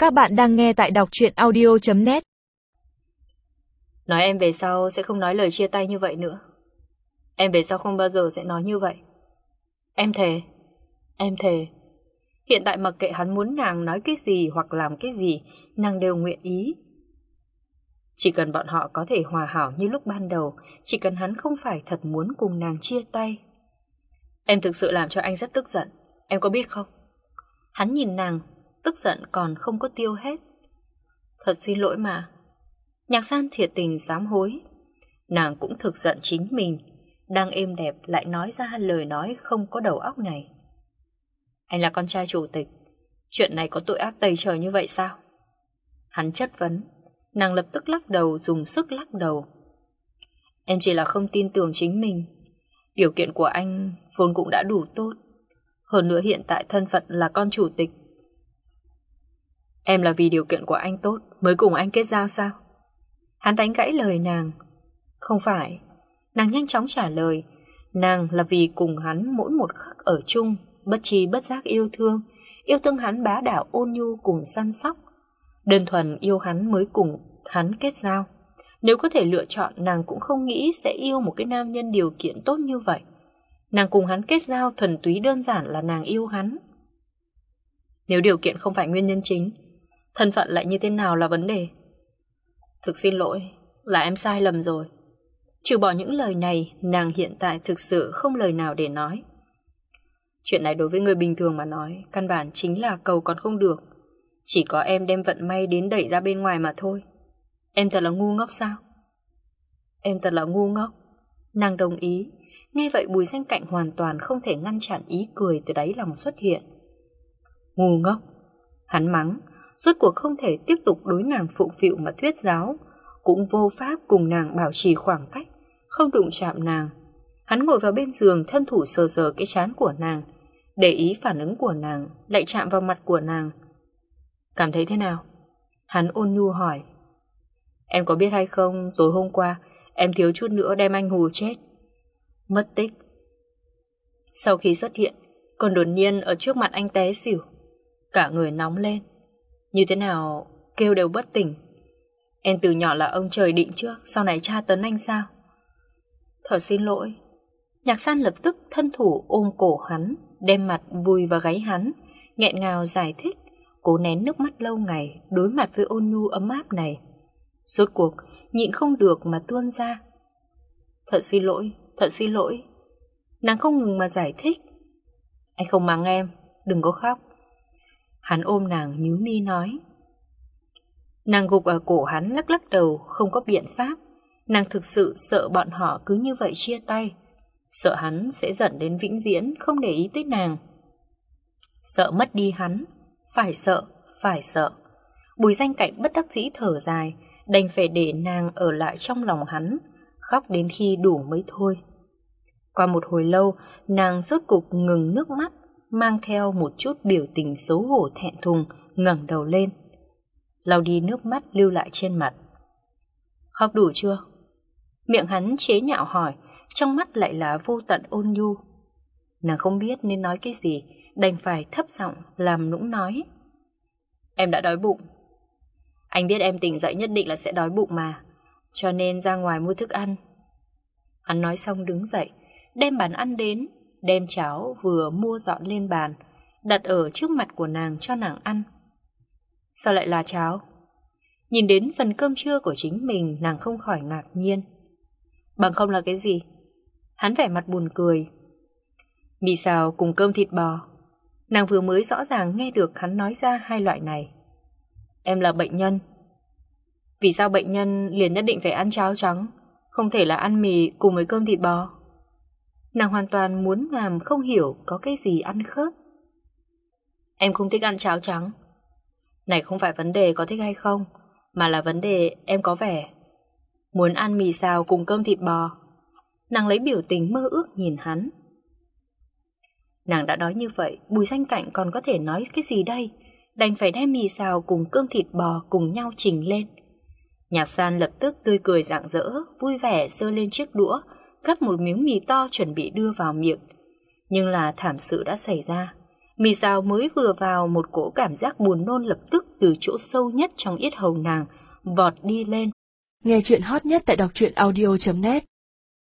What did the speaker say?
Các bạn đang nghe tại đọc truyện audio.net. Nói em về sau sẽ không nói lời chia tay như vậy nữa. Em về sau không bao giờ sẽ nói như vậy. Em thề. Em thề. Hiện tại mặc kệ hắn muốn nàng nói cái gì hoặc làm cái gì, nàng đều nguyện ý. Chỉ cần bọn họ có thể hòa hảo như lúc ban đầu, chỉ cần hắn không phải thật muốn cùng nàng chia tay. Em thực sự làm cho anh rất tức giận, em có biết không? Hắn nhìn nàng, tức giận còn không có tiêu hết. Thật xin lỗi mà. Nhạc San thiệt tình sám hối. Nàng cũng thực giận chính mình, đang êm đẹp lại nói ra lời nói không có đầu óc này. Anh là con trai chủ tịch, chuyện này có tội ác tày trời như vậy sao? Hắn chất vấn. Nàng lập tức lắc đầu, dùng sức lắc đầu. Em chỉ là không tin tưởng chính mình. Điều kiện của anh vốn cũng đã đủ tốt. Hơn nữa hiện tại thân phận là con chủ tịch. Em là vì điều kiện của anh tốt mới cùng anh kết giao sao? Hắn đánh gãy lời nàng. Không phải. Nàng nhanh chóng trả lời. Nàng là vì cùng hắn mỗi một khắc ở chung, bất tri bất giác yêu thương. Yêu thương hắn bá đạo ôn nhu cùng săn sóc. Đơn thuần yêu hắn mới cùng hắn kết giao. Nếu có thể lựa chọn, nàng cũng không nghĩ sẽ yêu một cái nam nhân điều kiện tốt như vậy. Nàng cùng hắn kết giao thuần túy đơn giản là nàng yêu hắn. Nếu điều kiện không phải nguyên nhân chính, thân phận lại như thế nào là vấn đề. Thực xin lỗi, là em sai lầm rồi. Trừ bỏ những lời này, nàng hiện tại thực sự không lời nào để nói. Chuyện này đối với người bình thường mà nói, căn bản chính là cầu còn không được. Chỉ có em đem vận may đến đẩy ra bên ngoài mà thôi. Em thật là ngu ngốc sao? Em thật là ngu ngốc. Nàng đồng ý. Nghe vậy Bùi Danh Cạnh hoàn toàn không thể ngăn chặn ý cười từ đáy lòng xuất hiện. Ngu ngốc. Hắn mắng. Rốt cuộc không thể tiếp tục đối nàng phụng phịu mà thuyết giáo, cũng vô pháp cùng nàng bảo trì khoảng cách, không đụng chạm nàng. Hắn ngồi vào bên giường, thân thủ sờ sờ cái trán của nàng, để ý phản ứng của nàng, lại chạm vào mặt của nàng. Cảm thấy thế nào? Hắn ôn nhu hỏi. Em có biết hay không, tối hôm qua em thiếu chút nữa đem anh hù chết. Mất tích. Sau khi xuất hiện, còn đột nhiên ở trước mặt anh té xỉu. Cả người nóng lên. Như thế nào kêu đều bất tỉnh. Em từ nhỏ là ông trời định trước, sau này tra tấn anh sao? Thật xin lỗi. Nhạc San lập tức thân thủ ôm cổ hắn, đem mặt vùi vào gáy hắn, nghẹn ngào giải thích, cố nén nước mắt lâu ngày đối mặt với ôn nhu ấm áp này. Rốt cuộc nhịn không được mà tuôn ra. Thật xin lỗi, thật xin lỗi. Nàng không ngừng mà giải thích. Anh không mắng em, đừng có khóc. Hắn ôm nàng nhíu mi nói. Nàng gục ở cổ hắn lắc lắc đầu, không có biện pháp. Nàng thực sự sợ bọn họ cứ như vậy chia tay, sợ hắn sẽ giận đến vĩnh viễn không để ý tới nàng. Sợ mất đi hắn. Phải sợ, phải sợ. Bùi Danh Cạnh bất đắc dĩ thở dài, đành phải để nàng ở lại trong lòng hắn, khóc đến khi đủ mới thôi. Qua một hồi lâu, nàng rốt cục ngừng nước mắt, mang theo một chút biểu tình xấu hổ thẹn thùng, ngẩng đầu lên, lau đi nước mắt lưu lại trên mặt. Khóc đủ chưa? Miệng hắn chế nhạo hỏi, trong mắt lại là vô tận ôn nhu. Nàng không biết nên nói cái gì, đành phải thấp giọng làm nũng nói. Em đã đói bụng. Anh biết em tỉnh dậy nhất định là sẽ đói bụng mà, cho nên ra ngoài mua thức ăn. Hắn nói xong đứng dậy, đem bàn ăn đến, đem cháo vừa mua dọn lên bàn, đặt ở trước mặt của nàng cho nàng ăn. Sao lại là cháo? Nhìn đến phần cơm trưa của chính mình, nàng không khỏi ngạc nhiên. Bằng không là cái gì? Hắn vẻ mặt buồn cười. Mì xào cùng cơm thịt bò. Nàng vừa mới rõ ràng nghe được hắn nói ra hai loại này. Em là bệnh nhân. Vì sao bệnh nhân liền nhất định phải ăn cháo trắng, không thể là ăn mì cùng với cơm thịt bò? Nàng hoàn toàn muốn làm không hiểu có cái gì ăn khớp. Em không thích ăn cháo trắng. Này không phải vấn đề có thích hay không, mà là vấn đề em có vẻ muốn ăn mì xào cùng cơm thịt bò. Nàng lấy biểu tình mơ ước nhìn hắn. Nàng đã nói như vậy, Bùi Danh Cạnh còn có thể nói cái gì đây? Đành phải đem mì xào cùng cơm thịt bò cùng nhau trình lên. Nhạc San lập tức tươi cười rạng rỡ, vui vẻ giơ lên chiếc đũa, gắp một miếng mì to chuẩn bị đưa vào miệng. Nhưng là thảm sự đã xảy ra. Mì xào mới vừa vào, một cỗ cảm giác buồn nôn lập tức từ chỗ sâu nhất trong yết hầu nàng vọt đi lên. Nghe chuyện hot nhất tại đọc truyện audio.net